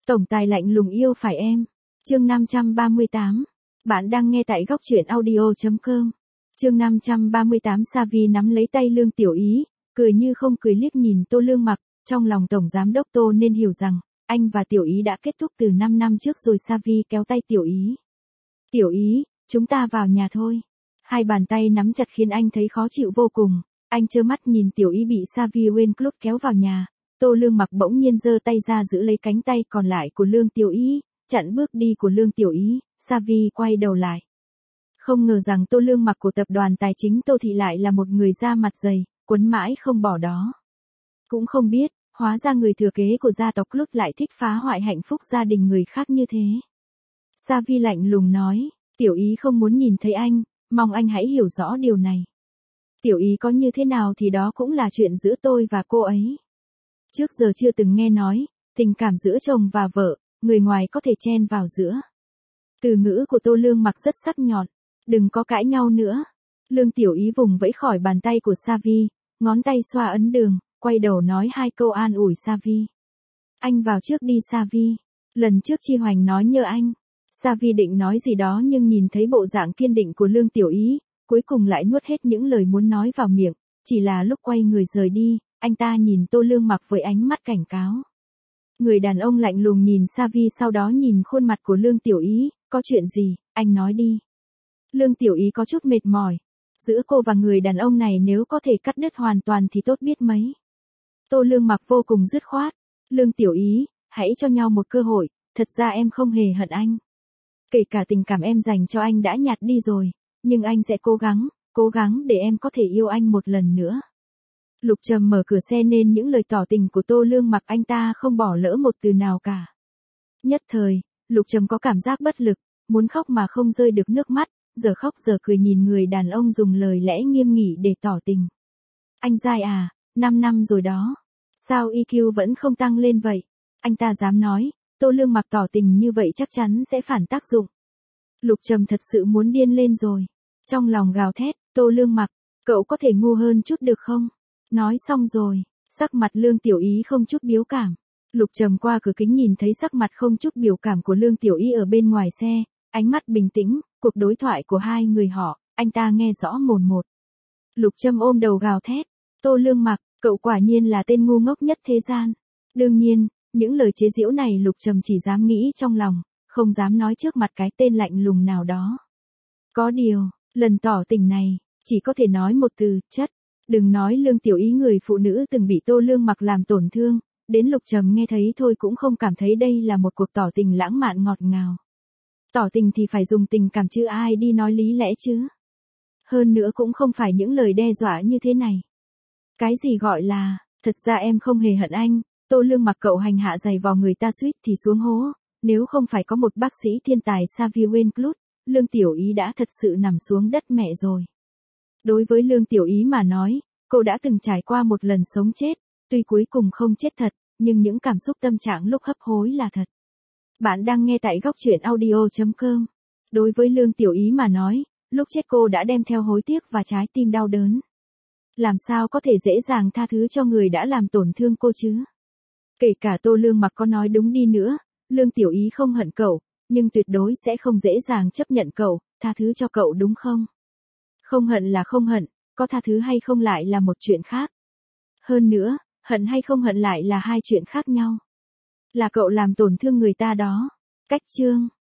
Tổng tài lạnh lùng yêu phải em. Chương 538. Bạn đang nghe tại góc truyện audio.com. Chương 538. Savi nắm lấy tay Lương Tiểu Ý, cười như không cười liếc nhìn Tô Lương Mặc, trong lòng Tổng Giám đốc Tô nên hiểu rằng, anh và Tiểu Ý đã kết thúc từ 5 năm trước rồi. Savi kéo tay Tiểu Ý. Tiểu Ý, chúng ta vào nhà thôi. Hai bàn tay nắm chặt khiến anh thấy khó chịu vô cùng. Anh trơ mắt nhìn Tiểu Ý bị Savi Winclub kéo vào nhà. Tô Lương Mặc bỗng nhiên giơ tay ra giữ lấy cánh tay còn lại của Lương Tiểu Ý, chặn bước đi của Lương Tiểu Ý. Savi quay đầu lại. Không ngờ rằng Tô Lương Mặc của tập đoàn tài chính Tô Thị lại là một người da mặt dày, quấn mãi không bỏ đó. Cũng không biết, hóa ra người thừa kế của gia tộc Lút lại thích phá hoại hạnh phúc gia đình người khác như thế. Savi lạnh lùng nói, Tiểu Ý không muốn nhìn thấy anh, mong anh hãy hiểu rõ điều này. Tiểu Ý có như thế nào thì đó cũng là chuyện giữa tôi và cô ấy. Trước giờ chưa từng nghe nói, tình cảm giữa chồng và vợ, người ngoài có thể chen vào giữa. Từ ngữ của Tô Lương Mặc rất sắc nhọn, đừng có cãi nhau nữa. Lương Tiểu Ý vùng vẫy khỏi bàn tay của Savi, ngón tay xoa ấn đường, quay đầu nói hai câu an ủi Savi. Anh vào trước đi Savi, lần trước Chi Hoành nói nhờ anh. Savi định nói gì đó nhưng nhìn thấy bộ dạng kiên định của Lương Tiểu Ý, cuối cùng lại nuốt hết những lời muốn nói vào miệng, chỉ là lúc quay người rời đi, anh ta nhìn Tô Lương Mặc với ánh mắt cảnh cáo. Người đàn ông lạnh lùng nhìn Savi sau đó nhìn khuôn mặt của Lương Tiểu Ý, có chuyện gì, anh nói đi. Lương Tiểu Ý có chút mệt mỏi, giữa cô và người đàn ông này nếu có thể cắt đứt hoàn toàn thì tốt biết mấy. Tô Lương Mặc vô cùng dứt khoát, Lương Tiểu Ý, hãy cho nhau một cơ hội, thật ra em không hề hận anh. Kể cả tình cảm em dành cho anh đã nhạt đi rồi, nhưng anh sẽ cố gắng để em có thể yêu anh một lần nữa. Lục Trầm mở cửa xe nên những lời tỏ tình của Tô Lương Mặc anh ta không bỏ lỡ một từ nào cả. Nhất thời, Lục Trầm có cảm giác bất lực, muốn khóc mà không rơi được nước mắt, giờ khóc giờ cười nhìn người đàn ông dùng lời lẽ nghiêm nghị để tỏ tình. Anh dai à, 5 năm rồi đó. Sao EQ vẫn không tăng lên vậy? Anh ta dám nói, Tô Lương Mặc tỏ tình như vậy chắc chắn sẽ phản tác dụng. Lục Trầm thật sự muốn điên lên rồi. Trong lòng gào thét, Tô Lương Mặc, cậu có thể ngu hơn chút được không? Nói xong rồi, sắc mặt Lương Tiểu Ý không chút biểu cảm. Lục Trầm qua cửa kính nhìn thấy sắc mặt không chút biểu cảm của Lương Tiểu Ý ở bên ngoài xe, ánh mắt bình tĩnh, cuộc đối thoại của hai người họ, anh ta nghe rõ mồn một. Lục Trầm ôm đầu gào thét, Tô Lương Mặc, cậu quả nhiên là tên ngu ngốc nhất thế gian. Đương nhiên, những lời chế giễu này Lục Trầm chỉ dám nghĩ trong lòng, không dám nói trước mặt cái tên lạnh lùng nào đó. Có điều, lần tỏ tình này, chỉ có thể nói một từ, chất. Đừng nói Lương Tiểu Ý người phụ nữ từng bị Tô Lương Mặc làm tổn thương, đến Lục Trầm nghe thấy thôi cũng không cảm thấy đây là một cuộc tỏ tình lãng mạn ngọt ngào. Tỏ tình thì phải dùng tình cảm chứ ai đi nói lý lẽ chứ. Hơn nữa cũng không phải những lời đe dọa như thế này. Cái gì gọi là, thật ra em không hề hận anh, Tô Lương Mặc cậu hành hạ giày vò người ta suýt thì xuống hố, nếu không phải có một bác sĩ thiên tài Savi Winclub, Lương Tiểu Ý đã thật sự nằm xuống đất mẹ rồi. Đối với Lương Tiểu Ý mà nói, cô đã từng trải qua một lần sống chết, tuy cuối cùng không chết thật, nhưng những cảm xúc tâm trạng lúc hấp hối là thật. Bạn đang nghe tại góc truyện audio.com. Đối với Lương Tiểu Ý mà nói, lúc chết cô đã đem theo hối tiếc và trái tim đau đớn. Làm sao có thể dễ dàng tha thứ cho người đã làm tổn thương cô chứ? Kể cả Tô Lương Mặc có nói đúng đi nữa, Lương Tiểu Ý không hận cậu, nhưng tuyệt đối sẽ không dễ dàng chấp nhận cậu, tha thứ cho cậu đúng không? Không hận là không hận, có tha thứ hay không lại là một chuyện khác. Hơn nữa, hận hay không hận lại là hai chuyện khác nhau. Là cậu làm tổn thương người ta đó. Cách chương